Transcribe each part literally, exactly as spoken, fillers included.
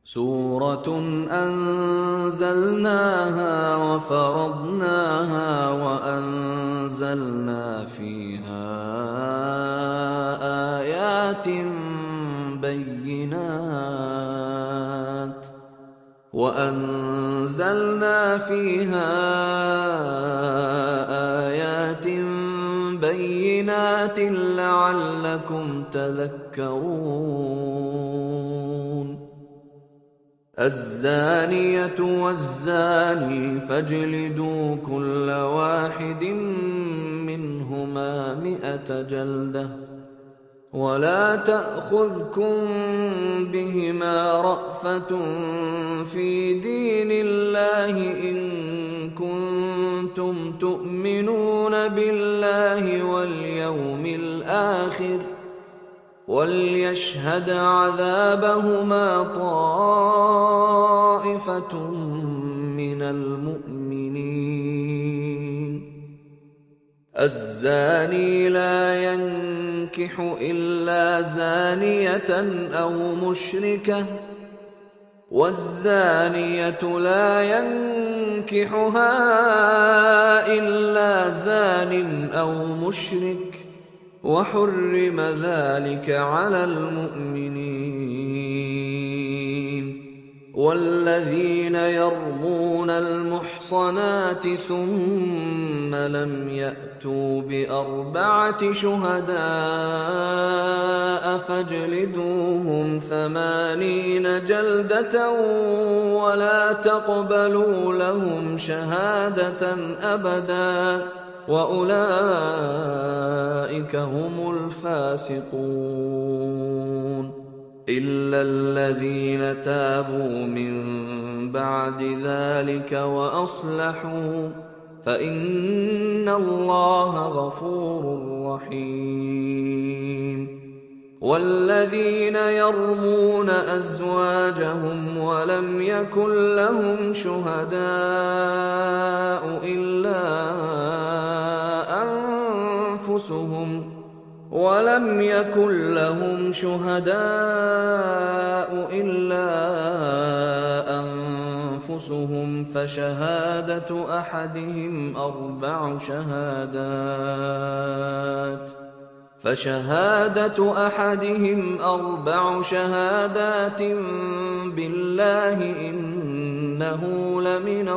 سورة أنزلناها وفرضناها وأنزلنا فيها آيات بينات وأنزلنا فيها آيات بينات لعلكم تذكرون. الزانية والزاني فاجلدوا كل واحد منهما مئة جلدة ولا تأخذكم بهما رأفة في دين الله إن كنتم تؤمنون بالله واليوم الآخر وليشهد عذابهما طائفة من المؤمنين. الزاني لا ينكح إلا زانية أو مشركة والزانية لا ينكحها إلا زان أو مشرك وحرم ذلك على المؤمنين. والذين يرمون المحصنات ثم لم يأتوا بأربعة شهداء فاجلدوهم ثمانين جلدة ولا تقبلوا لهم شهادة أبدا وأولئك هم الفاسقون. إلا الذين تابوا من بعد ذلك وأصلحوا فإن الله غفور رحيم. والذين يرمون أزواجهم ولم يكن لهم شهداء إلا أنفسهم ولم يكن لهم شهداء إلا أنفسهم فشهادة أحدهم أربع شهادات فشهادة أحدهم أربع شهادات بالله إنه لمن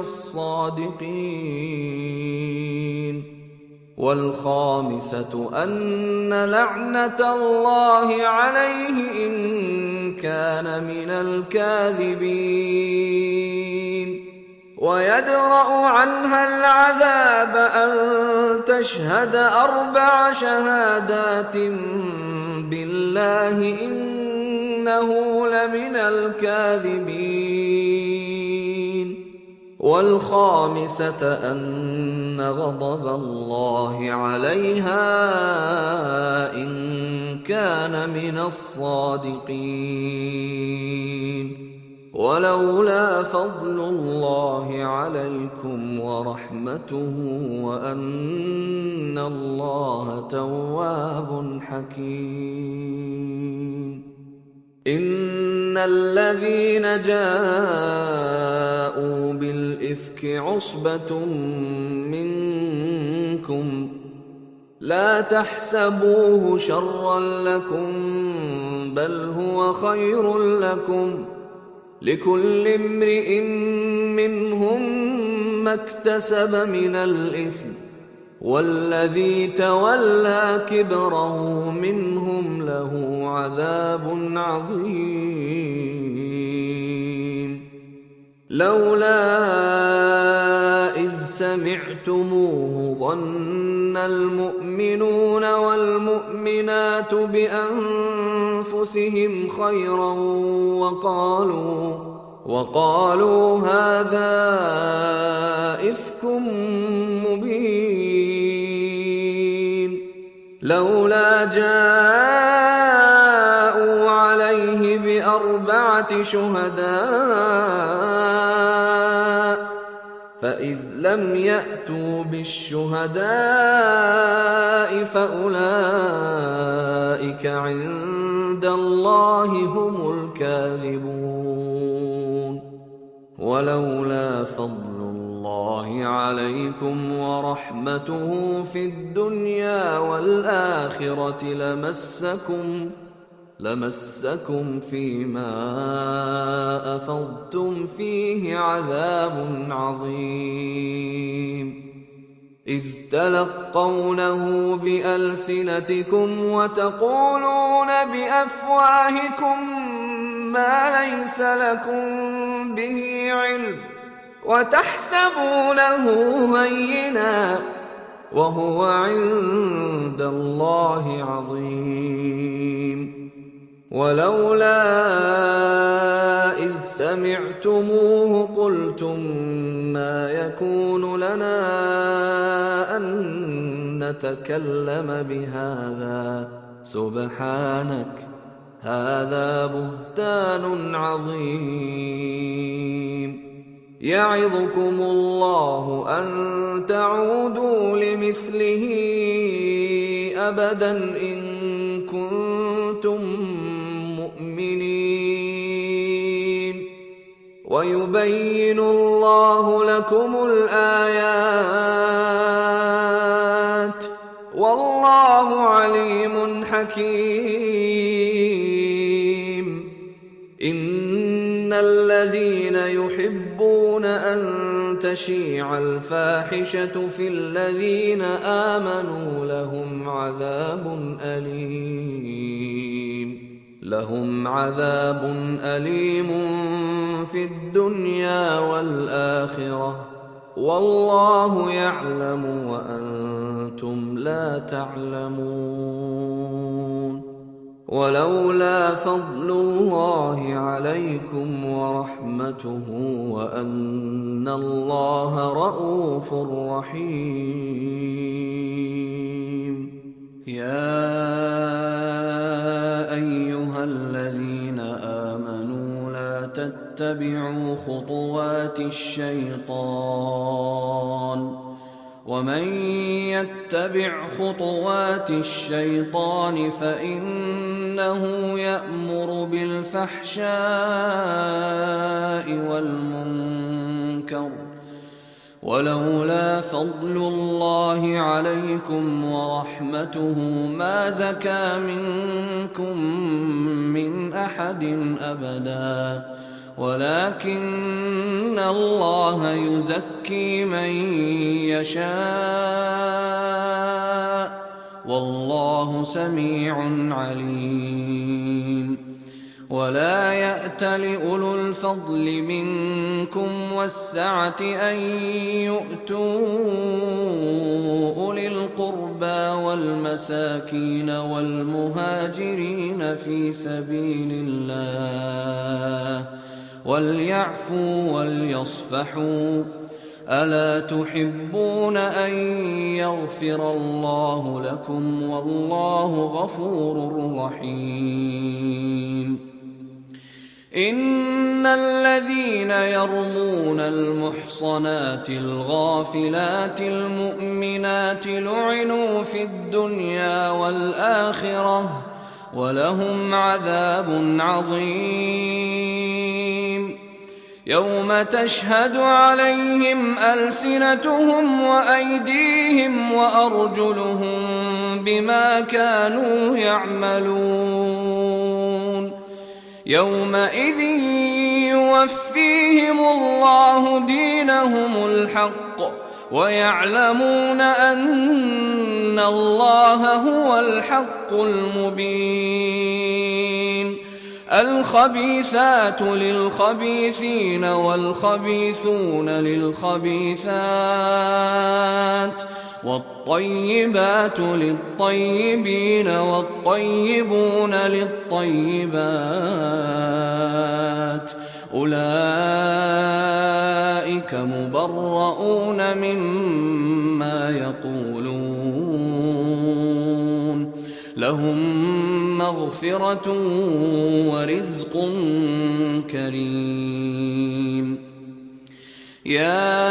الصادقين. والخامسة أن لعنة الله عليه إن كان من الكاذبين. ويدرأ عنها العذاب أن تشهد أربع شهادات بالله إنه لمن الكاذبين. والخامسة أن غضب الله عليها إن كان من الصادقين. ولولا فضل الله عليكم ورحمته وأن الله تواب حكيم. إن الذين جاءوا بالإفك عصبة منكم لا تحسبوه شرا لكم بل هو خير لكم لكل امرئ منهم ما اكتسب من الإثم والذي تولى كبره منهم له عذاب عظيم. لولا إذ سمعتموه ظن المؤمنون والمؤمنات بأنفسهم خيرا وقالوا وقالوا هذا إفك مبين. لولا جاءوا عليه بأربعة شهداء فإذ لم يأتوا بالشهداء فأولئك عند الله هم الكاذبون. ولولا فضل الله عليكم ورحمته في الدنيا والآخرة لمسكم لمسكم فيما أفضتم فيه عذاب عظيم إذ تلقونه بألسنتكم وتقولون بأفواهكم ما ليس لكم به علم وتحسبونه هينا وهو عند الله عظيم ولولا إذ سمعتموه قلتم ما يكون لنا أن نتكلم بهذا سبحانك هذا بهتان عظيم يعظكم الله أن تعودوا لمثله أبدا إن كنتم مؤمنين ويبين الله لكم الآيات والله عليم حكيم إن الذين يحبون أن تشيع الفاحشة في الذين آمنوا لهم عذاب أليم لهم عذاب أليم في الدنيا والآخرة والله يعلم وأنتم لا تعلمون ولولا فضل الله عليكم ورحمته وأن الله رءوف رحيم يا أيها الذين آمنوا لا تتبعوا خطوات الشيطان ومن يتبع خطوات الشيطان فإنه يأمر بالفحشاء والمنكر ولولا فضل الله عليكم ورحمته ما زكى منكم من أحد أبدا ولكن الله يزكي من يشاء والله سميع عليم ولا يأت لأولو الفضل منكم والسعة أن يؤتوا أولي القربى والمساكين والمهاجرين في سبيل الله وليعفوا وليصفحوا ألا تحبون أن يغفر الله لكم والله غفور رحيم إن الذين يرمون المحصنات الغافلات المؤمنات لعنوا في الدنيا والآخرة ولهم عذاب عظيم يوم تشهد عليهم ألسنتهم وأيديهم وأرجلهم بما كانوا يعملون يومئذ يوفيهم الله دينهم الحق ويعلمون أن الله هو الحق المبين الخبيثات للخبيثين والخبيثون للخبيثات والطيبات للطيبين والطيبون للطيبات أولئك مبرؤون مما يقولون لهم مغفرة ورزق كريم يا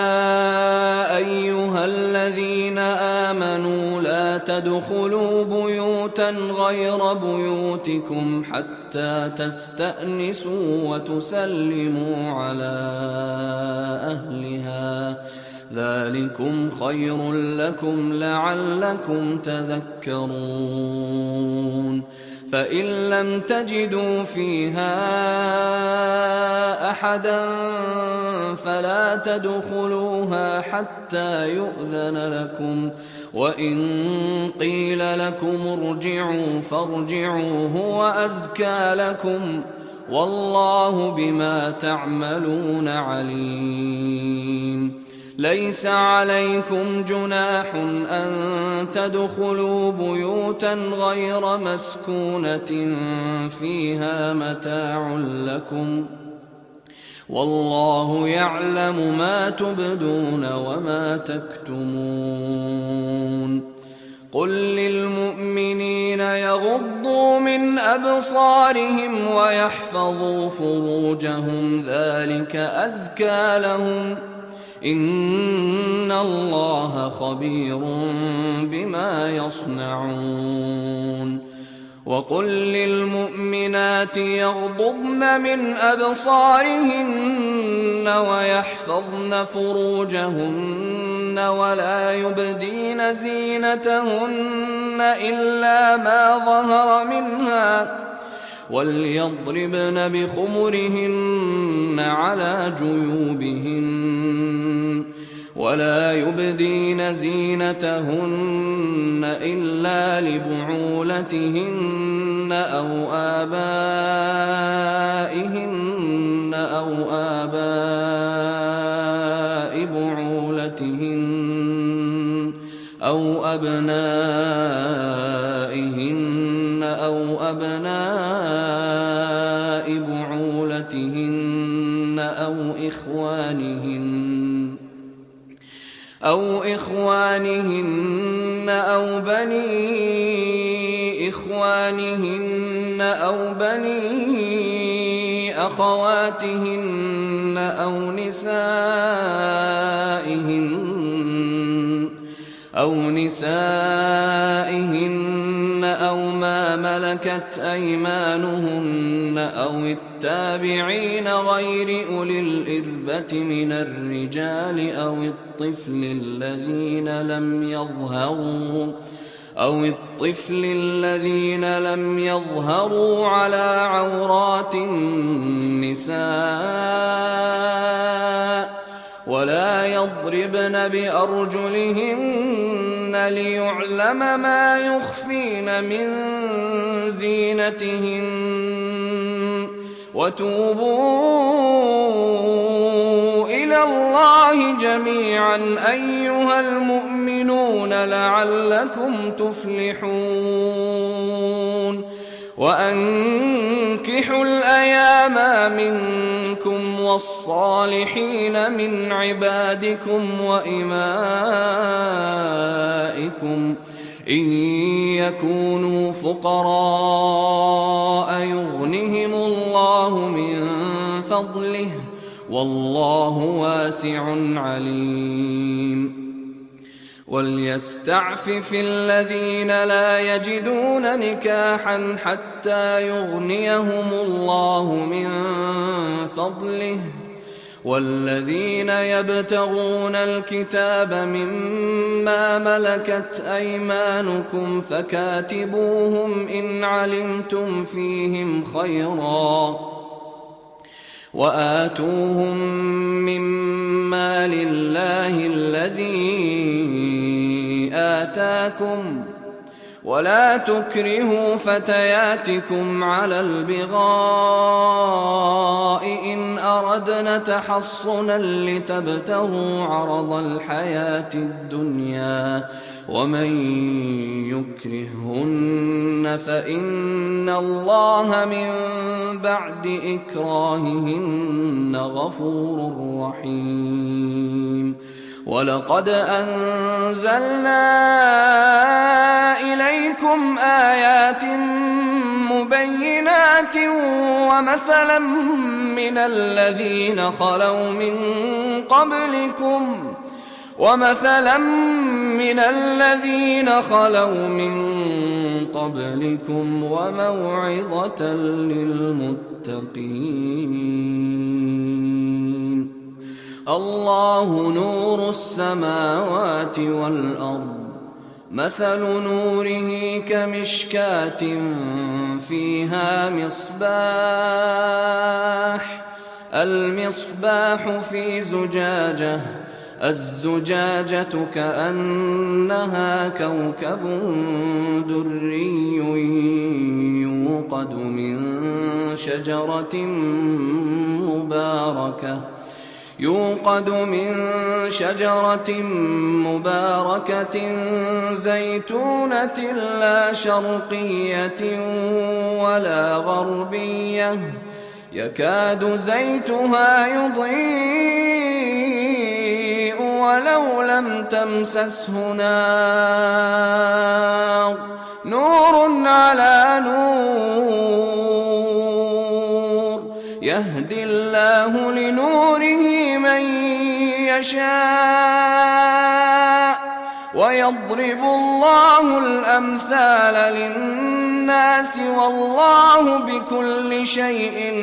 أيها الذين آمنوا لا تدخلوا بيوتا غير بيوتكم حتى حتى تستأنسوا وتسلموا على أهلها، ذلكم خير لكم لعلكم تذكرون. فإن لم تجدوا فيها أحدا فلا تدخلوها حتى يؤذن لكم، وإن قيل لكم ارجعوا فارجعوا هو أزكى لكم، والله بما تعملون عليم. ليس عليكم جناح أن تدخلوا بيوتا غير مسكونة فيها متاع لكم، والله يعلم ما تبدون وما تكتمون. قل للمؤمنين يغضوا من أبصارهم ويحفظوا فروجهم ذلك أزكى لهم، إن الله خبير بما يصنعون. وقل للمؤمنات يغضضن من أبصارهن ويحفظن فروجهن ولا يبدين زينتهن إلا ما ظهر منها، وليضربن بخمرهن على جيوبهن، ولا يبدين زينتهن إلا لبعولتهن أو آبائهن أو آباء بعولتهن أو أبنائهن أو أبناء بعولتهن أو إخوانهن أو إخوانهن أو بني إخوانهن أو بني أخواتهن أو نسائهن أو نسائهن أو ما ملكت أيمانهن أو التابعين غير أولي الإربة من الرجال أو الطفل الذين لم يظهروا أو الطفل الذين لم يظهروا على عورات النساء، ولا يضربن بأرجلهن ليعلم ما يخفين من زينتهن، وتوبوا إلى الله جميعا أيها المؤمنون لعلكم تفلحون. وأنكحوا الأيام منكم والصالحين من عبادكم وإمائكم إن يكونوا فقراء يغنهم الله من فضله، والله واسع عليم. وليستعفف الذين لا يجدون نكاحا حتى يغنيهم الله من فضله، والذين يبتغون الكتاب مما ملكت أيمانكم فكاتبوهم إن علمتم فيهم خيرا، وآتوهم مما لله الذي آتاكم، ولا تكرهوا فتياتكم على البغاء إن أردنا تحصنا لتبتغوا عرض الحياة الدنيا، ومن يكرههن فإن الله من بعد إكراههن غفور رحيم. ولقد أنزلنا إليكم آيات مبينات ومثلا من الذين خلوا من قبلكم ومثلا من الذين خلوا من قبلكم وموعظة للمتقين. الله نور السماوات والأرض، مثل نوره كمشكاة فيها مصباح، المصباح في زجاجة، الزجاجة كأنها كوكب دري يوقد من شجرة مباركة يوقد من شجرة مباركة زيتونة لا شرقية ولا غربية يكاد زيتها يضيء ولو لم تمسسه نار، نور على نور، يهدي الله لنوره من يشاء، ويضرب الله الأمثال للناس والله بكل شيء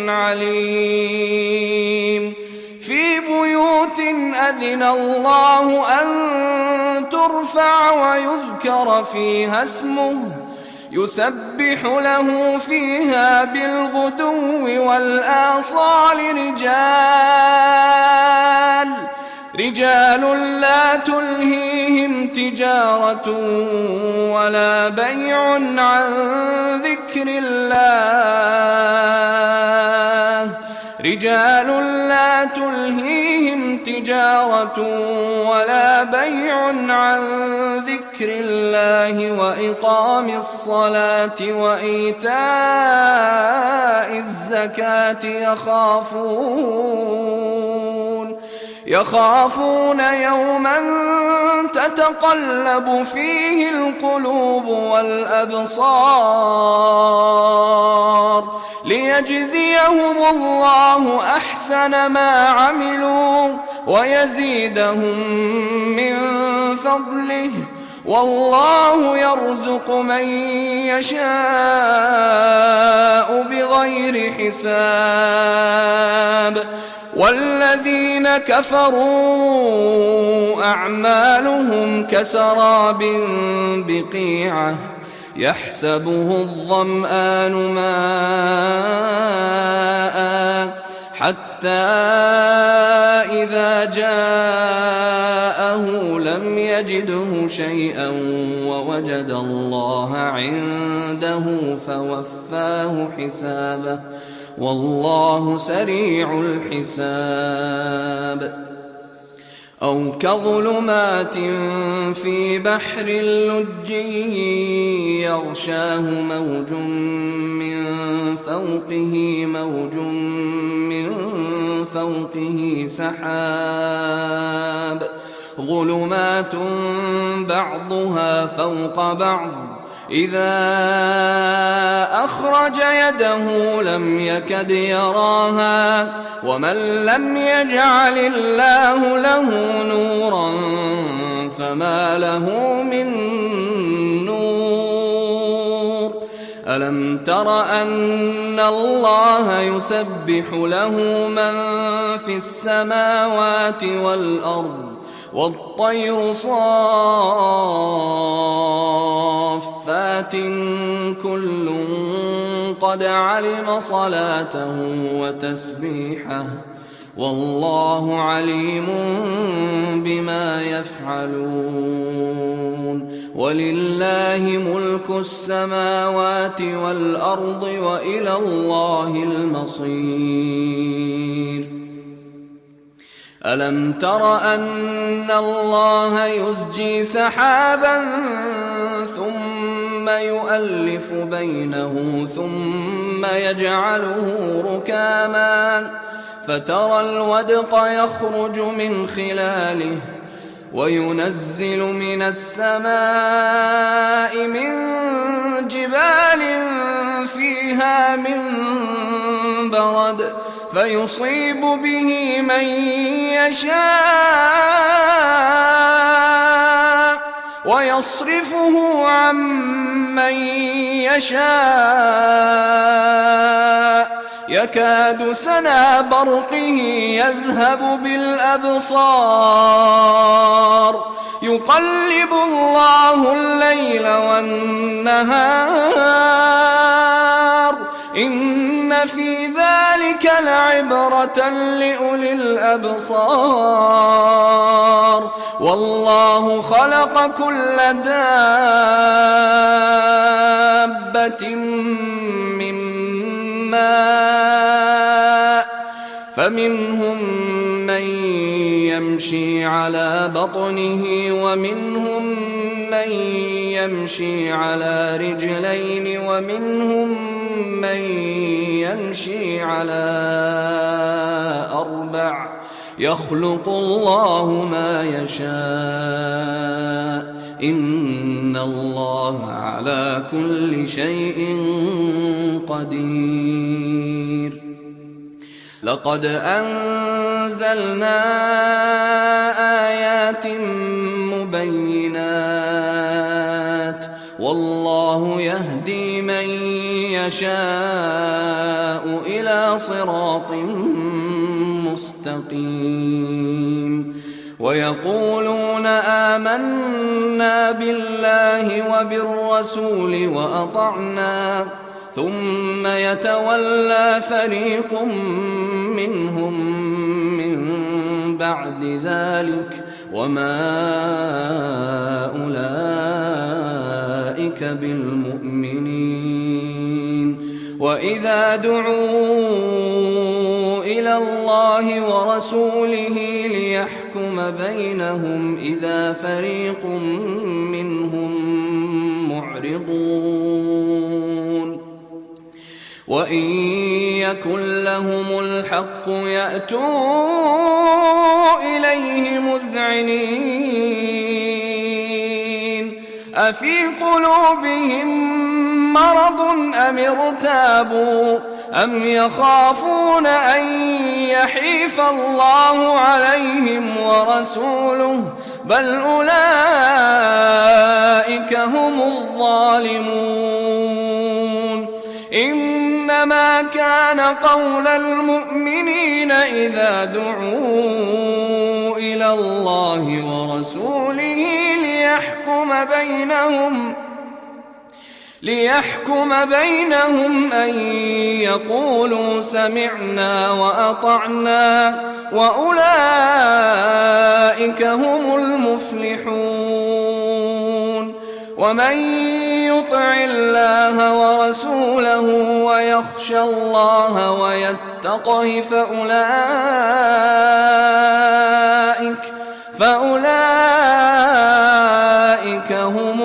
عليم. في بيوت أذن الله أن ترفع ويذكر فيها اسمه يسبح له فيها بالغدو والآصال رجال رجال لا تلهيهم تجارة ولا بيع عن ذكر الله رجال لا تلهيهم تجارة ولا بيع عن ذكر الله وإقام الصلاة وإيتاء الزكاة يخافون يخافون يوما تتقلب فيه القلوب والأبصار ليجزيهم الله أحسن ما عملوا ويزيدهم من فضله والله يرزق من يشاء بغير حساب. والذين كفروا أعمالهم كسراب بقيعة يحسبه الظمآن ماء حتى إذا جاءه لم يجده شيئا ووجد الله عنده فوفاه حسابه والله سريع الحساب. أو كظلمات في بحر لج يغشاه موج من فوقه موج من فوقه سحاب ظلمات بعضها فوق بعض إذا أخرج يده لم يكد يراها ومن لم يجعل الله له نورا فما له من نور. ألم تر أن الله يسبح له من في السماوات والأرض والطير صافات كل قد علم صلاته وتسبيحه والله عليم بما يفعلون. ولله ملك السماوات والأرض وإلى الله المصير. ألم تر أن الله يزجي سحابا ثم يؤلف بينه ثم يجعله ركاما فترى الودق يخرج من خلاله وينزل من السماء من جبال فيها من برد فيصيب به من يشاء ويصرفه عن من يشاء يكاد سنا برقه يذهب بالأبصار يقلب الله الليل والنهار إن في ذلك لعبرة لأولي الأبصار والله خلق كل دابة من ماء فمنهم من يمشي على بطنه ومنهم من يمشي على رجلين ومنهم من يمشي على أربع يخلق الله ما يشاء إن الله على كل شيء قدير. لقد أنزلنا آيات مبينات والله يهدي من يشاء إلى صراط مستقيم. ويقولون آمنا بالله وبالرسول وأطعنا ثم يتولى فريق منهم من بعد ذلك وما أولئك بالمؤمنين. وإذا دعوا إلى الله ورسوله ليحكم بينهم إذا فريق منهم معرضون. وإن يكن لهم الحق يأتوا إليه مذعنين أفي قلوبهم مرض أم ارتابوا أم يخافون أن يحيف الله عليهم ورسوله بل أولئك هم الظالمون. إنما كان قول المؤمنين إذا دعوا إلى الله ورسوله ليحكم بينهم ليحكم بينهم أن يقولوا سمعنا وأطعنا وأولئك هم المفلحون. ومن يطع الله ورسوله ويخشى الله ويتقه فأولئك فأولئك هم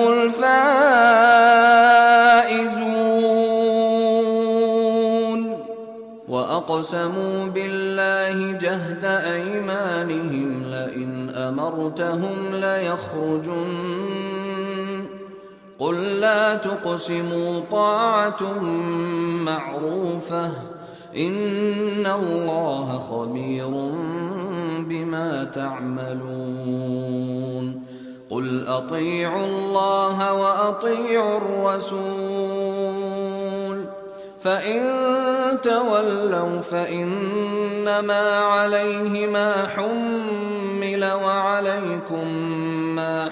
الفائزون. وأقسموا بالله جهد أيمانهم لئن أمرتهم ليخرجن قل لا تقسموا طاعة معروفة إن الله خبير بما تعملون. قل أطيعوا الله وأطيعوا الرسول فإن تولوا فإنما عليه ما حمل وعليكم ما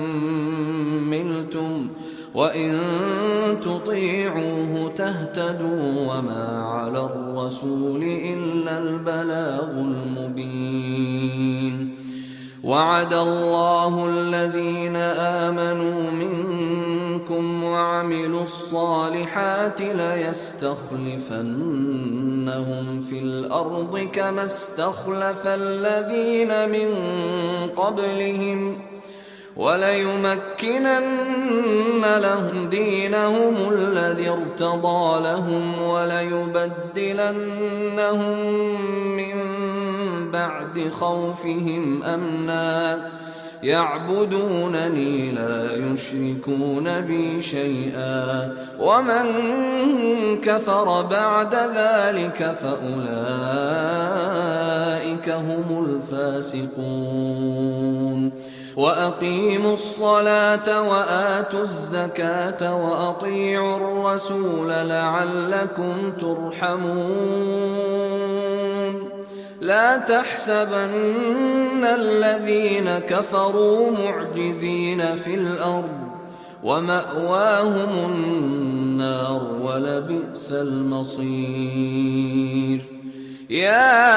حملتم وإن تطيعوه تهتدوا وما على الرسول إلا البلاغ المبين. وعد الله الذين آمنوا منكم وعملوا الصالحات ليستخلفنهم في الأرض كما استخلف الذين من قبلهم وليمكنن لهم دينهم الذي ارتضى لهم وليبدلنهم من بعد خوفهم أمنا يعبدونني لا يشركون بي شيئا ومن كفر بعد ذلك فأولئك هم الفاسقون وأقيموا الصلاة وآتوا الزكاة وأطيعوا الرسول لعلكم ترحمون لا تحسبن الذين كفروا معجزين في الأرض ومأواهم النار ولبئس المصير يا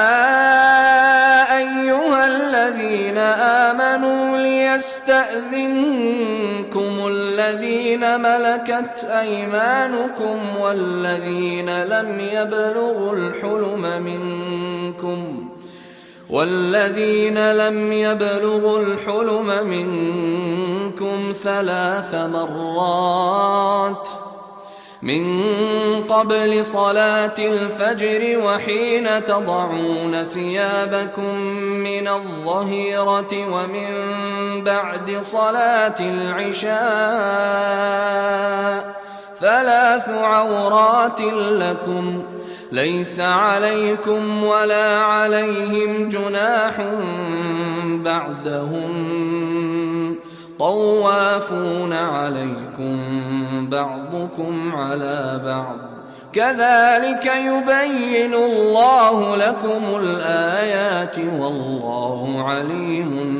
أيها الذين آمنوا ليستأذنكم الذين ملكت أيمانكم والذين لم يبلغوا الحلم منكم والذين لم يبلغوا الحلم منكم ثلاث مرات من قبل صلاة الفجر وحين تضعون ثيابكم من الظهيرة ومن بعد صلاة العشاء ثلاث عورات لكم ليس عليكم ولا عليهم جناح بعدهم طوافون عليكم بعضكم على بعض كذلك يبين الله لكم الآيات والله عليم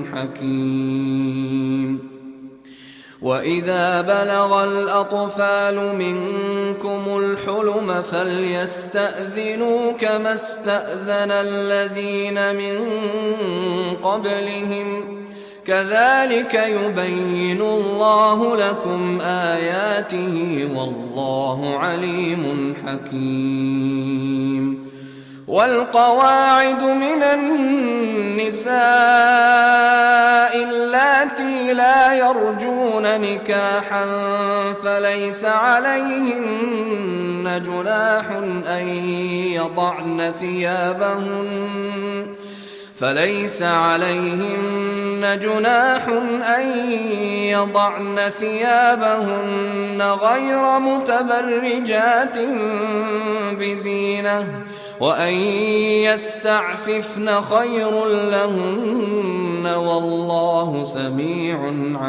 حكيم وإذا بلغ الأطفال منكم الحلم فليستأذنوا كما استأذن الذين من قبلهم كذلك يبين الله لكم آياته والله عليم حكيم والقواعد من النساء اللاتي لا يرجون نكاحا فليس عليهن جناح أن يضعن ثيابهن فليس عليهن جناح أن يضعن ثيابهن غير متبرجات بزينة وأن يستعففن خير لهن والله سميع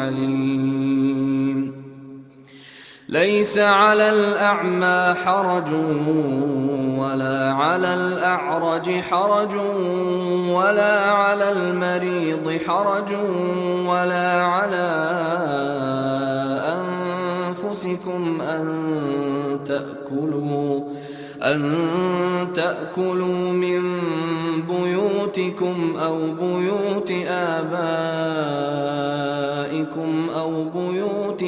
عليم ليس على الأعمى حرج ولا على الأعرج حرج ولا على المريض حرج ولا على أنفسكم أن تأكلوا أن تأكلوا من بيوتكم أو بيوت آبائكم أو بيوت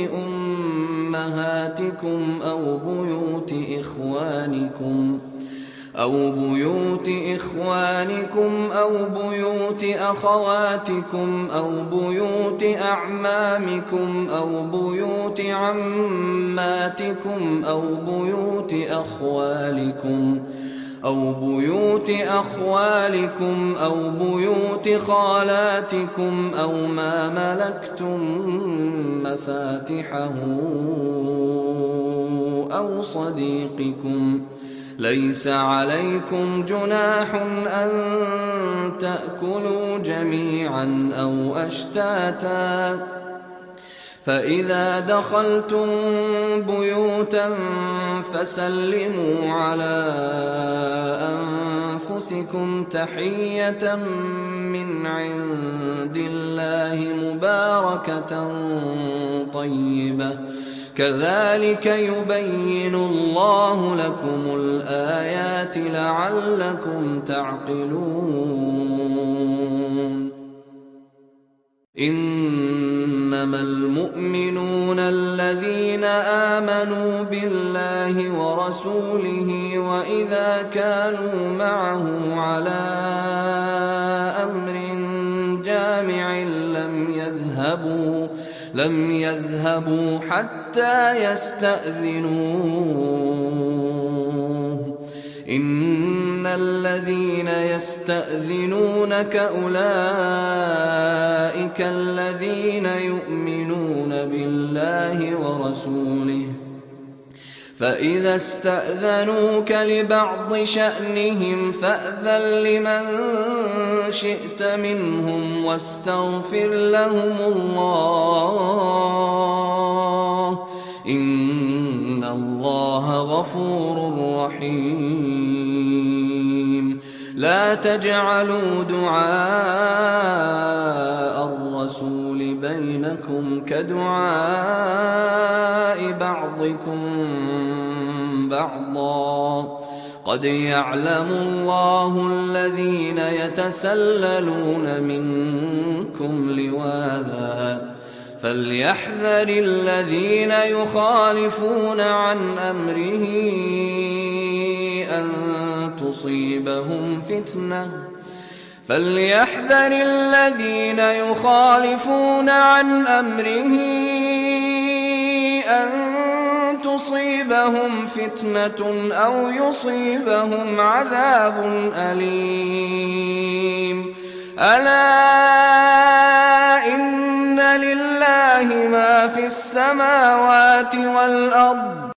أمهاتكم أو بيوت إخوانكم أو بيوت إخوانكم أو بيوت أخواتكم أو بيوت أعمامكم أو بيوت عماتكم أو بيوت أخوالكم أو بيوت أخوالكم أو بيوت خالاتكم أو ما ملكتم مفاتحه أو صديقكم ليس عليكم جناح أن تأكلوا جميعا أو أشتاتا فإذا دخلتم بيوتا فسلموا على أنفسكم تحية من عند الله مباركة طيبة كذلك يبين الله لكم الآيات لعلكم تعقلون إنما المؤمنون الذين آمنوا بالله ورسوله وإذا كانوا معه على أمر جامع لم يذهبوا لم يذهبوا حتى يستأذنوه إن الذين يستأذنونك أولئك الذين يؤمنون بالله ورسوله فإذا استأذنوك لبعض شأنهم فأذن لمن شئت منهم واستغفر لهم الله إن الله غفور رحيم. لا تجعلوا دعاء الرسول بينكم كدعاء بعضكم بعضا قد يعلم الله الذين يتسللون منكم لواذا فليحذر الذين يخالفون عن أمره أن تصيبهم فتنة فليحذر الذين يخالفون عن أمره أن تصيبهم فتنة أو يصيبهم عذاب أليم. ألا إن لله ما في السماوات والأرض